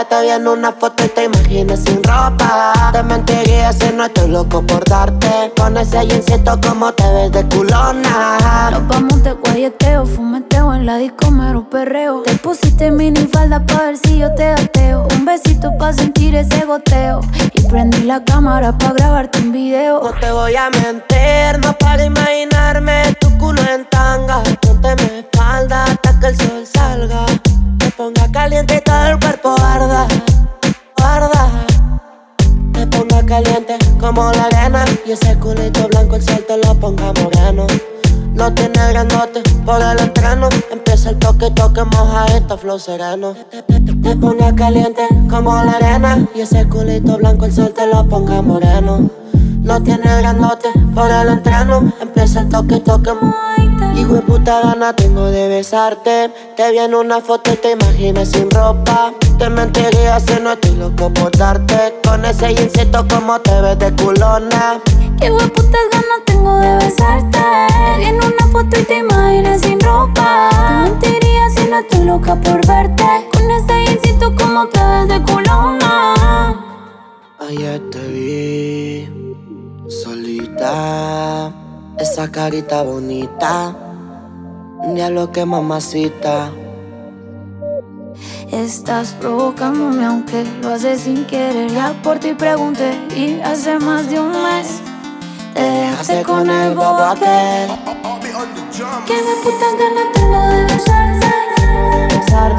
Te vi en una foto y te imaginé sin ropa. Te mentiría si no estoy loco por darte. Con ese jeansito como te ves de culona. Nos vamos de guayeteo, fumeteo en la disco mero perreo. Te pusiste minifalda pa' ver si yo te ateo. Un besito pa' sentir ese goteo. Y prendí la cámara pa' grabarte un video. No te voy a mentir, no para imaginarme tu culo en tanga. Ponte mi espalda hasta que el sol salga. Te ponga caliente y todo el cuerpo arda, arda. Te ponga caliente como la arena. Y ese culito blanco el sol te lo ponga moreno. No tiene grandote por el entreno. Empieza el toque, toque, moja esto, flow sereno. Te ponga caliente como la arena. Y ese culito blanco el sol te lo ponga moreno. No tiene grandote por el entreno. Empieza el toque, toque, hijo de puta gana tengo de besarte. Te vi en una foto y te imaginé sin ropa. Te mentiría si no estoy loco por darte. Con ese jeansito como te ves de culona. Qué hueputas ganas tengo de besarte. Te vi en una foto y te imaginé sin ropa. Te mentiría si no estoy loca por verte. Con ese jeansito como te ves de culona. Ayer te vi solita, esa carita bonita, diablo que mamacita. Estás provocándome aunque lo haces sin querer. Ya por ti pregunté y hace más de un mes te dejaste con el bobo aquel. Que de putas ganas tengo de besarte.